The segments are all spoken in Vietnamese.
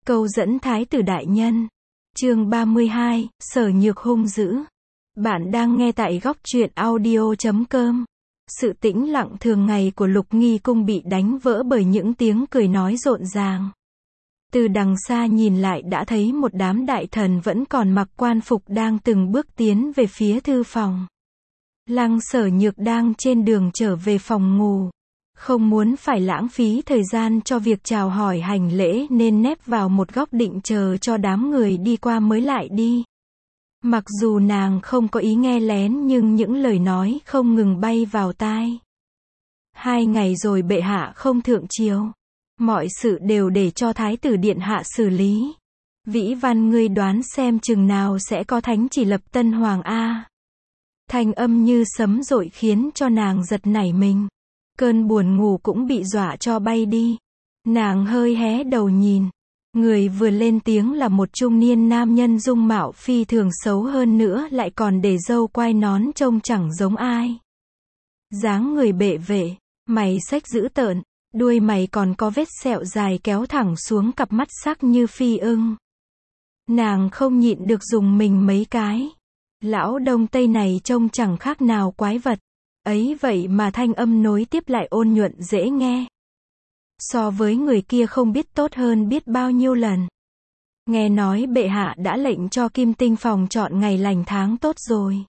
Câu dẫn thái tử đại nhân. Chương 32, Sở Nhược hung dữ. Bạn đang nghe tại góc truyện audio.com. Sự tĩnh lặng thường ngày của Lục Nghi cung bị đánh vỡ bởi những tiếng cười nói rộn ràng. Từ đằng xa nhìn lại đã thấy một đám đại thần vẫn còn mặc quan phục đang từng bước tiến về phía thư phòng. Lăng Sở Nhược đang trên đường trở về phòng ngủ. Không muốn phải lãng phí thời gian cho việc chào hỏi hành lễ nên nép vào một góc định chờ cho đám người đi qua mới lại đi. Mặc dù nàng không có ý nghe lén nhưng những lời nói không ngừng bay vào tai. 2 ngày rồi bệ hạ không thượng triều. Mọi sự đều để cho thái tử điện hạ xử lý. Vĩ Văn ngươi đoán xem chừng nào sẽ có thánh chỉ lập tân hoàng a. Thanh âm như sấm dội khiến cho nàng giật nảy mình. Cơn buồn ngủ cũng bị dọa cho bay đi. Nàng hơi hé đầu nhìn. Người vừa lên tiếng là một trung niên nam nhân dung mạo phi thường xấu hơn nữa lại còn để râu quai nón trông chẳng giống ai. Dáng người bệ vệ, mày xếch dữ tợn, đuôi mày còn có vết sẹo dài kéo thẳng xuống cặp mắt sắc như phi ưng. Nàng không nhịn được dùng mình mấy cái. Lão Đông Tây này trông chẳng khác nào quái vật. Ấy vậy mà thanh âm nối tiếp lại ôn nhuận dễ nghe. So với người kia không biết tốt hơn biết bao nhiêu lần. Nghe nói bệ hạ đã lệnh cho Kim Tinh phòng chọn ngày lành tháng tốt rồi.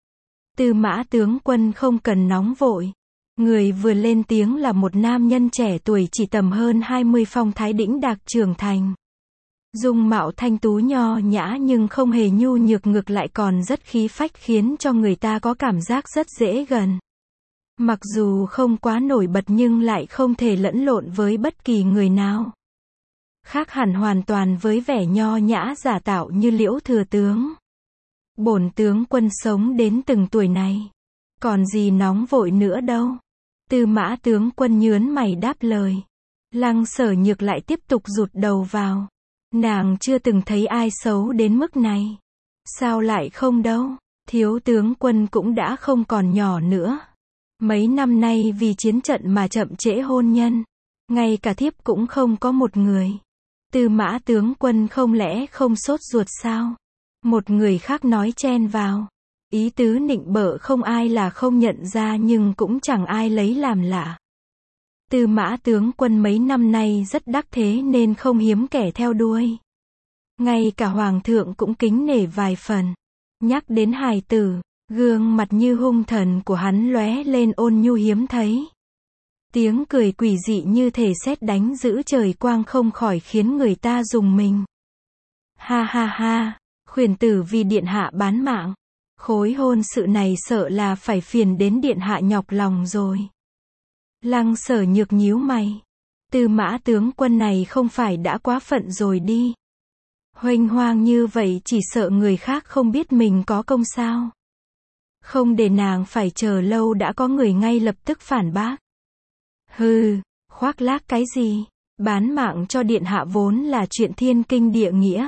Tư Mã tướng quân không cần nóng vội. Người vừa lên tiếng là một nam nhân trẻ tuổi chỉ tầm hơn 20 phong thái đĩnh đạc trưởng thành. Dung mạo thanh tú nho nhã nhưng không hề nhu nhược, ngược lại còn rất khí phách khiến cho người ta có cảm giác rất dễ gần. Mặc dù không quá nổi bật nhưng lại không thể lẫn lộn với bất kỳ người nào. Khác hẳn hoàn toàn với vẻ nho nhã giả tạo như Liễu thừa tướng. Bổn tướng quân sống đến từng tuổi này. Còn gì nóng vội nữa đâu. Tư Mã tướng quân nhớn mày đáp lời. Lăng Sở Nhược lại tiếp tục rụt đầu vào. Nàng chưa từng thấy ai xấu đến mức này. Sao lại không đâu. Thiếu tướng quân cũng đã không còn nhỏ nữa. Mấy năm nay vì chiến trận mà chậm trễ hôn nhân. Ngay cả thiếp cũng không có một người. Tư Mã tướng quân không lẽ không sốt ruột sao? Một người khác nói chen vào. Ý tứ nịnh bợ không ai là không nhận ra nhưng cũng chẳng ai lấy làm lạ. Tư Mã tướng quân mấy năm nay rất đắc thế nên không hiếm kẻ theo đuôi. Ngay cả hoàng thượng cũng kính nể vài phần. Nhắc đến hài tử, gương mặt như hung thần của hắn lóe lên ôn nhu hiếm thấy. Tiếng cười quỷ dị như thể sét đánh giữa trời quang không khỏi khiến người ta rùng mình. Ha ha ha, khuyển tử vì điện hạ bán mạng. Khối hôn sự này sợ là phải phiền đến điện hạ nhọc lòng rồi. Lăng Sở Nhược nhíu mày. Tư Mã tướng quân này không phải đã quá phận rồi đi. Huênh hoang như vậy chỉ sợ người khác không biết mình có công sao. Không để nàng phải chờ lâu đã có người ngay lập tức phản bác. Hừ, khoác lác cái gì? Bán mạng cho điện hạ vốn là chuyện thiên kinh địa nghĩa.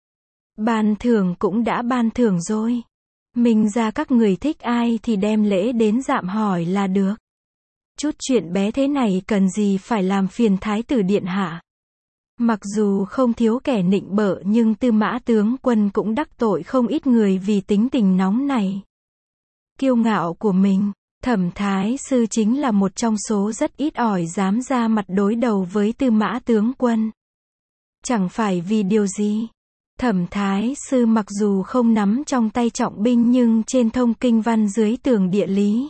Ban thưởng cũng đã ban thưởng rồi. Mình ra các người thích ai thì đem lễ đến dạm hỏi là được. Chút chuyện bé thế này cần gì phải làm phiền thái tử điện hạ. Mặc dù không thiếu kẻ nịnh bợ nhưng Tư Mã tướng quân cũng đắc tội không ít người vì tính tình nóng này. Kiêu ngạo của mình, Thẩm Thái sư chính là một trong số rất ít ỏi dám ra mặt đối đầu với Tư Mã tướng quân. Chẳng phải vì điều gì. Thẩm Thái sư mặc dù không nắm trong tay trọng binh nhưng trên thông kinh văn dưới tường địa lý.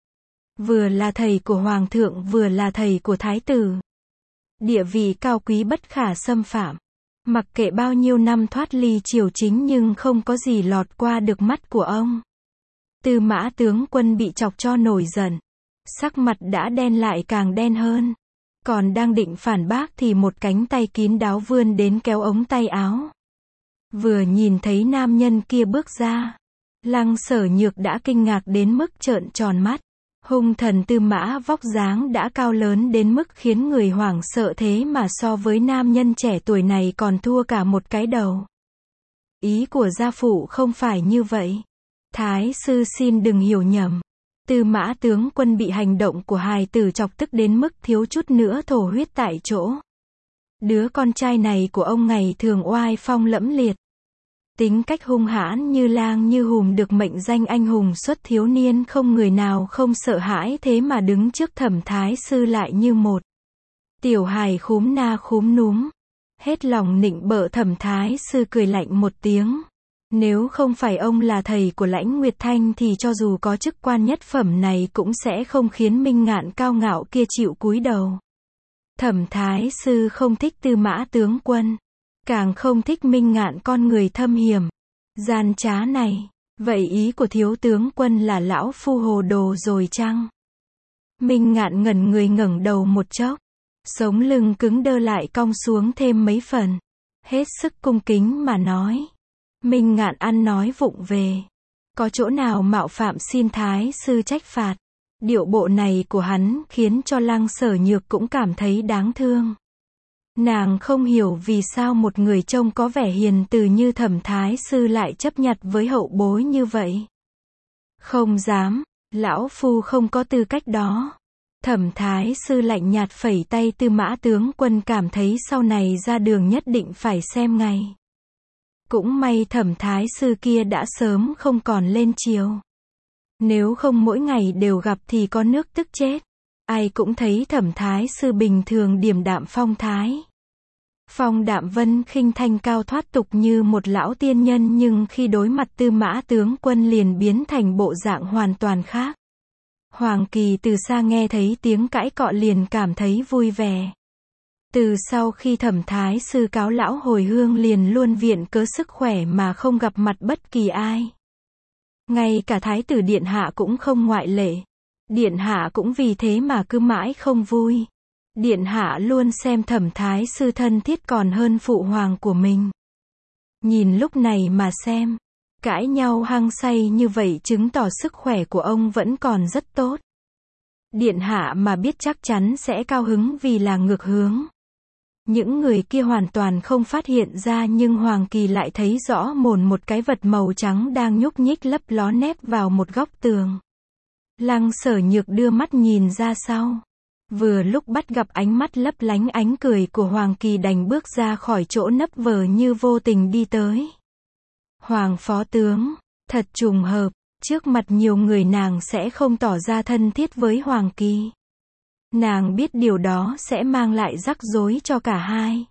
Vừa là thầy của hoàng thượng vừa là thầy của thái tử. Địa vị cao quý bất khả xâm phạm. Mặc kệ bao nhiêu năm thoát ly triều chính nhưng không có gì lọt qua được mắt của ông. Tư Mã tướng quân bị chọc cho nổi giận. Sắc mặt đã đen lại càng đen hơn. Còn đang định phản bác thì một cánh tay kín đáo vươn đến kéo ống tay áo. Vừa nhìn thấy nam nhân kia bước ra. Lăng Sở Nhược đã kinh ngạc đến mức trợn tròn mắt. Hung thần Tư Mã vóc dáng đã cao lớn đến mức khiến người hoảng sợ thế mà so với nam nhân trẻ tuổi này còn thua cả một cái đầu. Ý của gia phụ không phải như vậy. Thái sư xin đừng hiểu nhầm. Tư Mã tướng quân bị hành động của hài tử chọc tức đến mức thiếu chút nữa thổ huyết tại chỗ. Đứa con trai này của ông ngày thường oai phong lẫm liệt. Tính cách hung hãn như lang như hùm, được mệnh danh anh hùng xuất thiếu niên, không người nào không sợ hãi, thế mà đứng trước Thẩm Thái Sư lại như một tiểu hài khúm na khúm núm. Hết lòng nịnh bợ, Thẩm Thái Sư cười lạnh một tiếng. Nếu không phải ông là thầy của Lãnh Nguyệt Thanh thì cho dù có chức quan nhất phẩm này cũng sẽ không khiến Minh Ngạn cao ngạo kia chịu cúi đầu. Thẩm Thái Sư không thích Tư Mã tướng quân, càng không thích Minh Ngạn con người thâm hiểm, gian trá này. Vậy ý của thiếu tướng quân là lão phu hồ đồ rồi chăng? Minh Ngạn ngẩn người, ngẩng đầu một chốc, sống lưng cứng đơ lại cong xuống thêm mấy phần, hết sức cung kính mà nói. Minh Ngạn ăn nói vụng về, có chỗ nào mạo phạm xin Thái Sư trách phạt. Điệu bộ này của hắn khiến cho Lăng Sở Nhược cũng cảm thấy đáng thương. Nàng không hiểu vì sao một người trông có vẻ hiền từ như Thẩm Thái Sư lại chấp nhặt với hậu bối như vậy. Không dám, lão phu không có tư cách đó. Thẩm Thái Sư lạnh nhạt phẩy tay. Tư Mã tướng quân cảm thấy sau này ra đường nhất định phải xem ngày. Cũng may Thẩm Thái Sư kia đã sớm không còn lên triều. Nếu không mỗi ngày đều gặp thì có nước tức chết. Ai cũng thấy Thẩm Thái Sư bình thường điềm đạm phong thái. Phong đạm vân khinh, thanh cao thoát tục như một lão tiên nhân, nhưng khi đối mặt Tư Mã tướng quân liền biến thành bộ dạng hoàn toàn khác. Hoàng Kỳ từ xa nghe thấy tiếng cãi cọ liền cảm thấy vui vẻ. Từ sau khi Thẩm Thái Sư cáo lão hồi hương liền luôn viện cớ sức khỏe mà không gặp mặt bất kỳ ai. Ngay cả Thái tử Điện Hạ cũng không ngoại lệ. Điện Hạ cũng vì thế mà cứ mãi không vui. Điện Hạ luôn xem Thẩm Thái Sư thân thiết còn hơn phụ hoàng của mình. Nhìn lúc này mà xem, cãi nhau hăng say như vậy chứng tỏ sức khỏe của ông vẫn còn rất tốt. Điện Hạ mà biết chắc chắn sẽ cao hứng vì là ngược hướng. Những người kia hoàn toàn không phát hiện ra, nhưng Hoàng Kỳ lại thấy rõ mồn một cái vật màu trắng đang nhúc nhích lấp ló nép vào một góc tường. Lăng Sở Nhược đưa mắt nhìn ra sau. Vừa lúc bắt gặp ánh mắt lấp lánh ánh cười của Hoàng Kỳ, đành bước ra khỏi chỗ nấp vờ như vô tình đi tới. Hoàng phó tướng, thật trùng hợp, trước mặt nhiều người nàng sẽ không tỏ ra thân thiết với Hoàng Kỳ. Nàng biết điều đó sẽ mang lại rắc rối cho cả hai.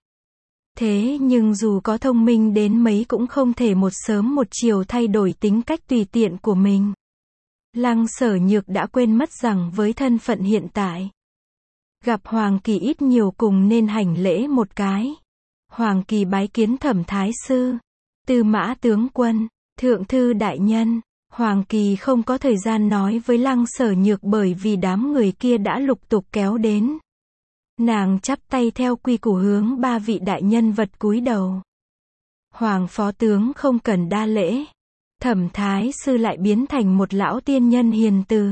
Thế nhưng dù có thông minh đến mấy cũng không thể một sớm một chiều thay đổi tính cách tùy tiện của mình. Lăng Sở Nhược đã quên mất rằng với thân phận hiện tại, gặp Hoàng Kỳ ít nhiều cùng nên hành lễ một cái. Hoàng Kỳ bái kiến Thẩm Thái Sư, Tư Mã tướng quân, Thượng thư đại nhân. Hoàng Kỳ không có thời gian nói với Lăng Sở Nhược bởi vì đám người kia đã lục tục kéo đến. Nàng chắp tay theo quy củ hướng ba vị đại nhân vật cúi đầu. Hoàng phó tướng không cần đa lễ. Thẩm Thái Sư lại biến thành một lão tiên nhân hiền từ.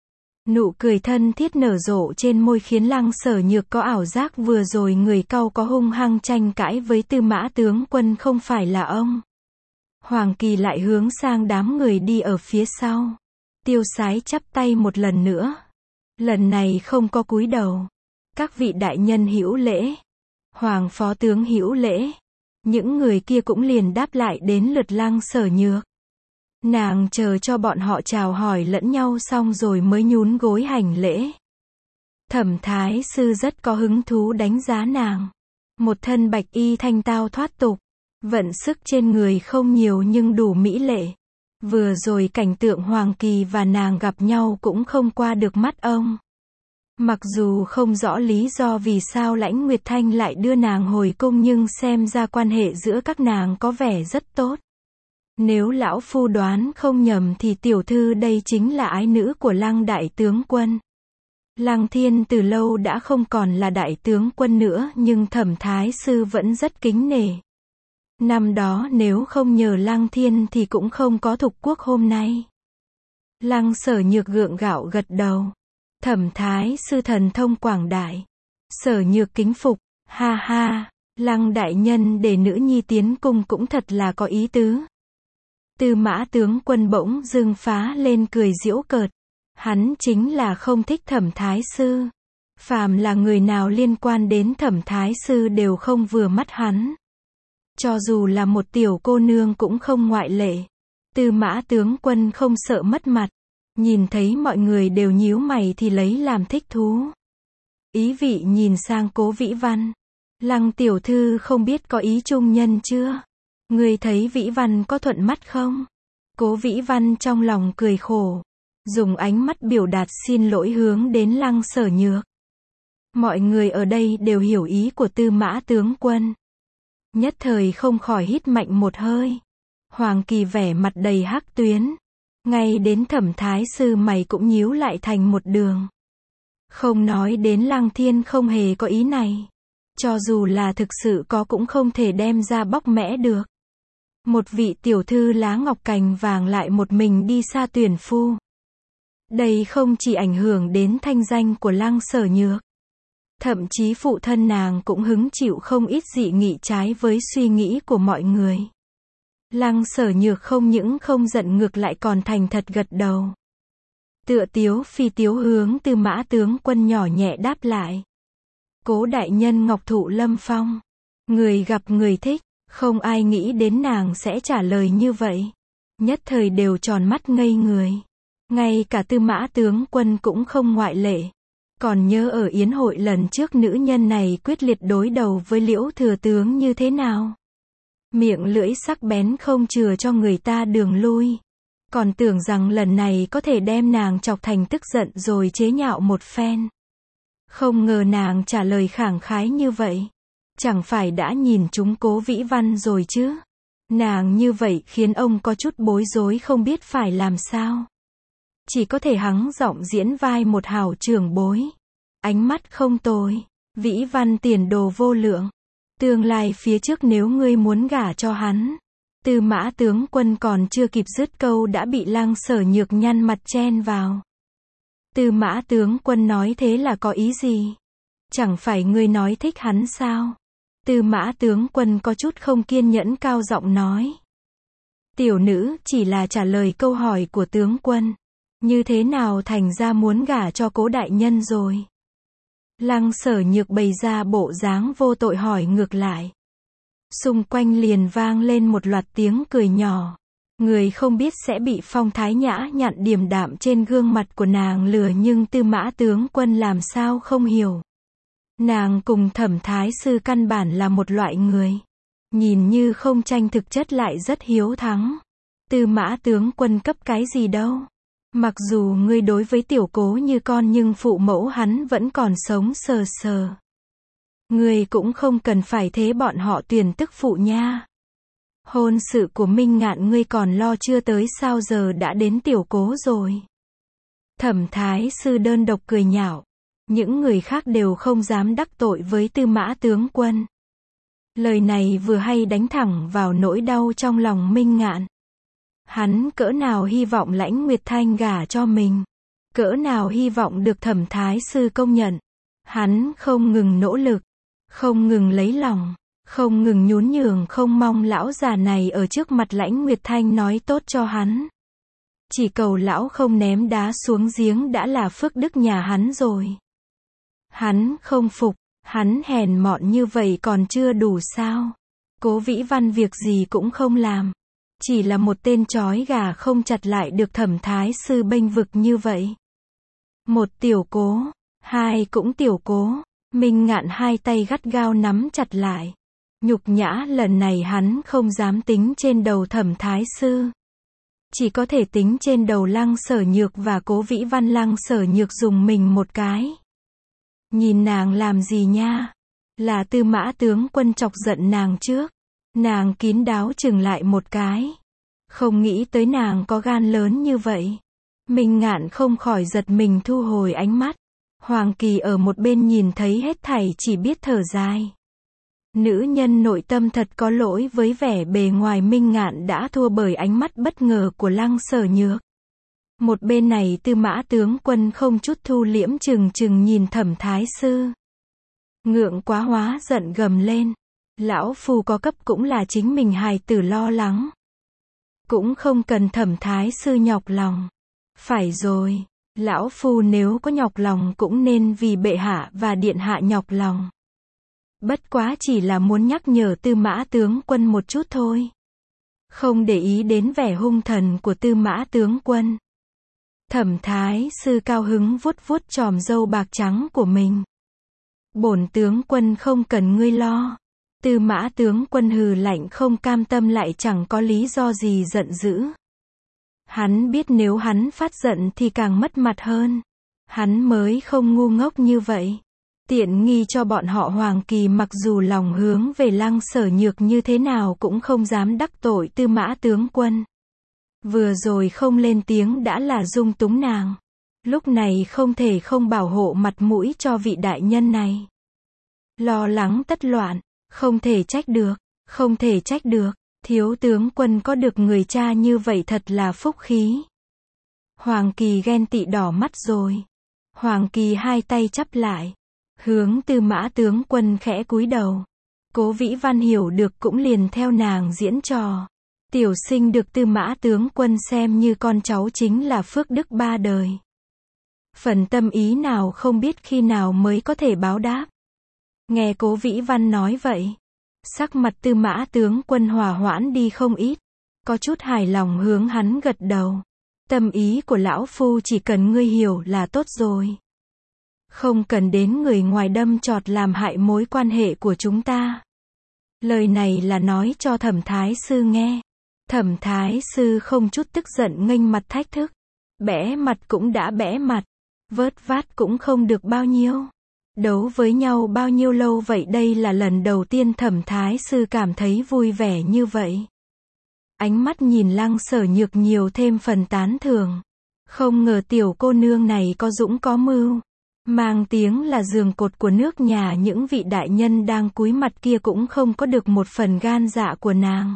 Nụ cười thân thiết nở rộ trên môi khiến Lăng Sở Nhược có ảo giác vừa rồi người cau có hung hăng tranh cãi với Tư Mã tướng quân không phải là ông. Hoàng Kỳ lại hướng sang đám người đi ở phía sau. Tiêu Sái chắp tay một lần nữa. Lần này không có cúi đầu. Các vị đại nhân hữu lễ. Hoàng phó tướng hữu lễ. Những người kia cũng liền đáp lại đến lượt Lăng Sở Nhược. Nàng chờ cho bọn họ chào hỏi lẫn nhau xong rồi mới nhún gối hành lễ. Thẩm Thái Sư rất có hứng thú đánh giá nàng. Một thân bạch y thanh tao thoát tục. Vận sức trên người không nhiều nhưng đủ mỹ lệ. Vừa rồi cảnh tượng Hoàng Kỳ và nàng gặp nhau cũng không qua được mắt ông. Mặc dù không rõ lý do vì sao Lãnh Nguyệt Thanh lại đưa nàng hồi cung, nhưng xem ra quan hệ giữa các nàng có vẻ rất tốt. Nếu lão phu đoán không nhầm thì tiểu thư đây chính là ái nữ của Lăng đại tướng quân. Lăng Thiên từ lâu đã không còn là đại tướng quân nữa, nhưng Thẩm Thái Sư vẫn rất kính nể. Năm đó nếu không nhờ Lăng Thiên thì cũng không có Thục Quốc hôm nay. Lăng Sở Nhược gượng gạo gật đầu. Thẩm Thái Sư thần thông quảng đại. Sở Nhược kính phục. Ha ha, Lăng đại nhân để nữ nhi tiến cung cũng thật là có ý tứ. Tư Mã tướng quân bỗng dưng phá lên cười giễu cợt. Hắn chính là không thích Thẩm Thái Sư. Phàm là người nào liên quan đến Thẩm Thái Sư đều không vừa mắt hắn. Cho dù là một tiểu cô nương cũng không ngoại lệ. Tư Mã tướng quân không sợ mất mặt. Nhìn thấy mọi người đều nhíu mày thì lấy làm thích thú. Ý vị nhìn sang Cố Vĩ Văn. Lăng tiểu thư không biết có ý trung nhân chưa? Ngươi thấy Vĩ Văn có thuận mắt không? Cố Vĩ Văn trong lòng cười khổ. Dùng ánh mắt biểu đạt xin lỗi hướng đến Lăng Sở Nhược. Mọi người ở đây đều hiểu ý của Tư Mã tướng quân. Nhất thời không khỏi hít mạnh một hơi. Hoàng Kỳ vẻ mặt đầy hắc tuyến. Ngay đến Thẩm Thái Sư mày cũng nhíu lại thành một đường. Không nói đến Lăng Thiên không hề có ý này. Cho dù là thực sự có cũng không thể đem ra bóc mẽ được. Một vị tiểu thư lá ngọc cành vàng lại một mình đi xa tuyển phu. Đây không chỉ ảnh hưởng đến thanh danh của Lăng Sở Nhược. Thậm chí phụ thân nàng cũng hứng chịu không ít dị nghị trái với suy nghĩ của mọi người. Lăng Sở Nhược không những không giận ngược lại còn thành thật gật đầu. Tựa tiếu phi tiếu hướng Tư Mã tướng quân nhỏ nhẹ đáp lại. Cố đại nhân ngọc thụ lâm phong. Người gặp người thích, không ai nghĩ đến nàng sẽ trả lời như vậy. Nhất thời đều tròn mắt ngây người. Ngay cả Tư Mã tướng quân cũng không ngoại lệ. Còn nhớ ở yến hội lần trước nữ nhân này quyết liệt đối đầu với Liễu thừa tướng như thế nào? Miệng lưỡi sắc bén không chừa cho người ta đường lui. Còn tưởng rằng lần này có thể đem nàng chọc thành tức giận rồi chế nhạo một phen. Không ngờ nàng trả lời khẳng khái như vậy. Chẳng phải đã nhìn chúng Cố Vĩ Văn rồi chứ? Nàng như vậy khiến ông có chút bối rối không biết phải làm sao. Chỉ có thể hắng giọng diễn vai một hảo trưởng bối. Ánh mắt không tồi. Vĩ Văn tiền đồ vô lượng. Tương lai phía trước nếu ngươi muốn gả cho hắn. Tư Mã tướng quân còn chưa kịp dứt câu đã bị Lăng Sở Nhược nhăn mặt chen vào. Tư Mã tướng quân nói thế là có ý gì? Chẳng phải ngươi nói thích hắn sao? Tư Mã tướng quân có chút không kiên nhẫn cao giọng nói. Tiểu nữ chỉ là trả lời câu hỏi của tướng quân. Như thế nào thành ra muốn gả cho Cố đại nhân rồi? Lăng Sở Nhược bày ra bộ dáng vô tội hỏi ngược lại. Xung quanh liền vang lên một loạt tiếng cười nhỏ. Người không biết sẽ bị phong thái nhã nhặn điềm đạm trên gương mặt của nàng lừa nhưng Tư Mã tướng quân làm sao không hiểu. Nàng cùng Thẩm Thái Sư căn bản là một loại người. Nhìn như không tranh thực chất lại rất hiếu thắng. Tư Mã tướng quân cấp cái gì đâu. Mặc dù ngươi đối với tiểu Cố như con nhưng phụ mẫu hắn vẫn còn sống sờ sờ. Ngươi cũng không cần phải thế bọn họ tuyển tức phụ nha. Hôn sự của Minh Ngạn ngươi còn lo chưa tới sao giờ đã đến tiểu Cố rồi. Thẩm Thái Sư đơn độc cười nhạo. Những người khác đều không dám đắc tội với Tư Mã tướng quân. Lời này vừa hay đánh thẳng vào nỗi đau trong lòng Minh Ngạn. Hắn cỡ nào hy vọng Lãnh Nguyệt Thanh gả cho mình. Cỡ nào hy vọng được Thẩm Thái Sư công nhận. Hắn không ngừng nỗ lực. Không ngừng lấy lòng. Không ngừng nhún nhường không mong lão già này ở trước mặt Lãnh Nguyệt Thanh nói tốt cho hắn. Chỉ cầu lão không ném đá xuống giếng đã là phước đức nhà hắn rồi. Hắn không phục. Hắn hèn mọn như vậy còn chưa đủ sao? Cố Vĩ Văn việc gì cũng không làm. Chỉ là một tên trói gà không chặt lại được Thẩm Thái Sư bênh vực như vậy. Một tiểu Cố, hai cũng tiểu Cố. Minh Ngạn hai tay gắt gao nắm chặt lại. Nhục nhã lần này hắn không dám tính trên đầu Thẩm Thái Sư. Chỉ có thể tính trên đầu Lăng Sở Nhược và Cố Vĩ Văn. Lăng Sở Nhược dùng mình một cái. Nhìn nàng làm gì nha? Là Tư Mã tướng quân chọc giận nàng trước. Nàng kín đáo chừng lại một cái. Không nghĩ tới nàng có gan lớn như vậy. Minh Ngạn không khỏi giật mình thu hồi ánh mắt. Hoàng Kỳ ở một bên nhìn thấy hết thảy chỉ biết thở dài. Nữ nhân nội tâm thật có lỗi với vẻ bề ngoài. Minh Ngạn đã thua bởi ánh mắt bất ngờ của Lăng Sở Nhược. Một bên này Tư Mã tướng quân không chút thu liễm chừng chừng nhìn Thẩm Thái Sư. Ngượng quá hóa giận gầm lên. Lão phu có cấp cũng là chính mình hài tử lo lắng. Cũng không cần Thẩm Thái Sư nhọc lòng. Phải rồi, Lão phu nếu có nhọc lòng cũng nên vì bệ hạ và điện hạ nhọc lòng. Bất quá chỉ là muốn nhắc nhở Tư Mã tướng quân một chút thôi. Không để ý đến vẻ hung thần của Tư Mã tướng quân. Thẩm Thái sư cao hứng vuốt vuốt chòm râu bạc trắng của mình. Bổn tướng quân không cần ngươi lo. Tư Mã tướng quân hừ lạnh không cam tâm lại chẳng có lý do gì giận dữ. Hắn biết nếu hắn phát giận thì càng mất mặt hơn. Hắn mới không ngu ngốc như vậy. Tiện nghi cho bọn họ Hoàng Kỳ mặc dù lòng hướng về Lăng Sở Nhược như thế nào cũng không dám đắc tội Tư Mã tướng quân. Vừa rồi không lên tiếng đã là dung túng nàng. Lúc này không thể không bảo hộ mặt mũi cho vị đại nhân này. Lo lắng tất loạn, không thể trách được, không thể trách được. Thiếu tướng quân có được người cha như vậy thật là phúc khí. Hoàng Kỳ ghen tị đỏ mắt rồi. Hoàng Kỳ hai tay chắp lại, hướng Tư Mã tướng quân khẽ cúi đầu. Cố Vĩ Văn hiểu được cũng liền theo nàng diễn trò. Tiểu sinh được Tư Mã tướng quân xem như con cháu chính là phước đức ba đời. Phần tâm ý nào không biết khi nào mới có thể báo đáp. Nghe Cố Vĩ Văn nói vậy, sắc mặt Tư Mã tướng quân hòa hoãn đi không ít. Có chút hài lòng hướng hắn gật đầu. Tâm ý của lão phu chỉ cần ngươi hiểu là tốt rồi. Không cần đến người ngoài đâm chọt làm hại mối quan hệ của chúng ta. Lời này là nói cho Thẩm Thái sư nghe. Thẩm Thái sư không chút tức giận nghênh mặt thách thức. Bẽ mặt cũng đã bẽ mặt. Vớt vát cũng không được bao nhiêu. Đấu với nhau bao nhiêu lâu vậy, đây là lần đầu tiên Thẩm Thái sư cảm thấy vui vẻ như vậy. Ánh mắt nhìn Lăng Sở Nhược nhiều thêm phần tán thưởng. Không ngờ tiểu cô nương này có dũng có mưu. Mang tiếng là giường cột của nước nhà, những vị đại nhân đang cúi mặt kia cũng không có được một phần gan dạ của nàng.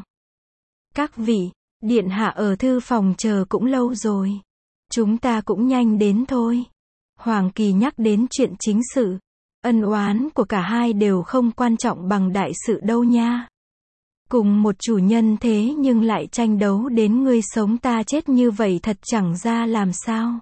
Các vị, điện hạ ở thư phòng chờ cũng lâu rồi. Chúng ta cũng nhanh đến thôi. Hoàng Kỳ nhắc đến chuyện chính sự. Ân oán của cả hai đều không quan trọng bằng đại sự đâu nha. Cùng một chủ nhân thế nhưng lại tranh đấu đến ngươi sống ta chết như vậy thật chẳng ra làm sao.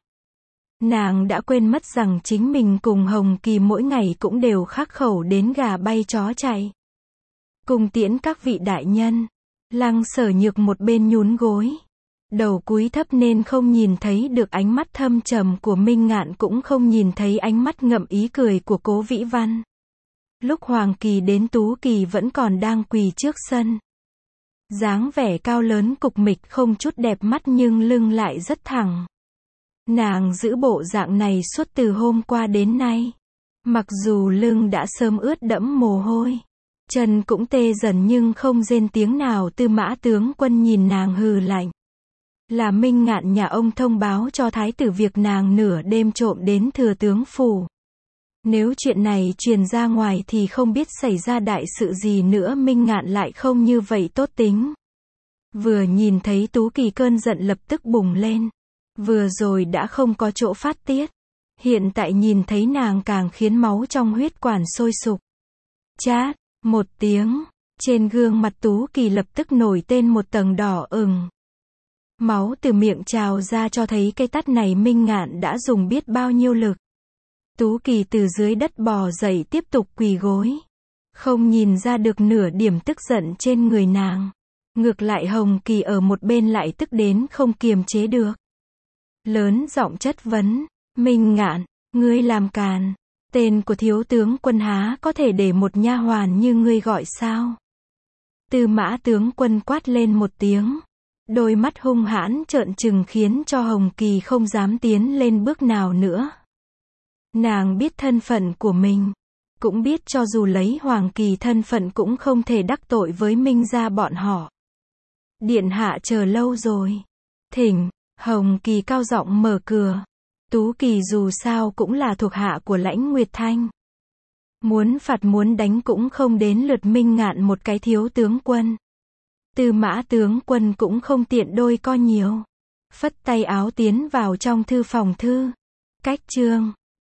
Nàng đã quên mất rằng chính mình cùng Hồng Kỳ mỗi ngày cũng đều khắc khẩu đến gà bay chó chạy. Cùng tiễn các vị đại nhân. Lăng Sở Nhược một bên nhún gối, đầu cúi thấp nên không nhìn thấy được ánh mắt thâm trầm của Minh Ngạn, cũng không nhìn thấy ánh mắt ngậm ý cười của Cố Vĩ Văn. Lúc Hoàng Kỳ đến, Tú Kỳ vẫn còn đang quỳ trước sân. Dáng vẻ cao lớn cục mịch không chút đẹp mắt nhưng lưng lại rất thẳng. Nàng giữ bộ dạng này suốt từ hôm qua đến nay. Mặc dù lưng đã sớm ướt đẫm mồ hôi, chân cũng tê dần nhưng không rên tiếng nào. Tư Mã tướng quân nhìn nàng hừ lạnh. Là Minh Ngạn nhà ông thông báo cho thái tử việc nàng nửa đêm trộm đến thừa tướng phủ. Nếu chuyện này truyền ra ngoài thì không biết xảy ra đại sự gì nữa. Minh Ngạn lại không như vậy tốt tính. Vừa nhìn thấy Tú Kỳ cơn giận lập tức bùng lên. Vừa rồi đã không có chỗ phát tiết. Hiện tại nhìn thấy nàng càng khiến máu trong huyết quản sôi sục. Chát, một tiếng, trên gương mặt Tú Kỳ lập tức nổi tên một tầng đỏ ửng. Máu từ miệng trào ra cho thấy cái tát này Minh Ngạn đã dùng biết bao nhiêu lực. Tú Kỳ từ dưới đất bò dậy tiếp tục quỳ gối. Không nhìn ra được nửa điểm tức giận trên người nàng. Ngược lại Hồng Kỳ ở một bên lại tức đến không kiềm chế được. Lớn giọng chất vấn, Minh Ngạn, ngươi làm càn. Tên của thiếu tướng quân há có thể để một nha hoàn như ngươi gọi sao? Tư Mã tướng quân quát lên một tiếng. Đôi mắt hung hãn trợn trừng khiến cho Hồng Kỳ không dám tiến lên bước nào nữa. Nàng biết thân phận của mình. Cũng biết cho dù lấy Hoàng Kỳ thân phận cũng không thể đắc tội với Minh gia bọn họ. Điện hạ chờ lâu rồi. Thỉnh. Hồng Kỳ cao giọng mở cửa. Tú Kỳ dù sao cũng là thuộc hạ của Lãnh Nguyệt Thanh. Muốn phạt muốn đánh cũng không đến lượt Minh Ngạn một cái thiếu tướng quân. Tư Mã tướng quân cũng không tiện đôi co nhiều. Phất tay áo tiến vào trong thư phòng thư. Cách chương.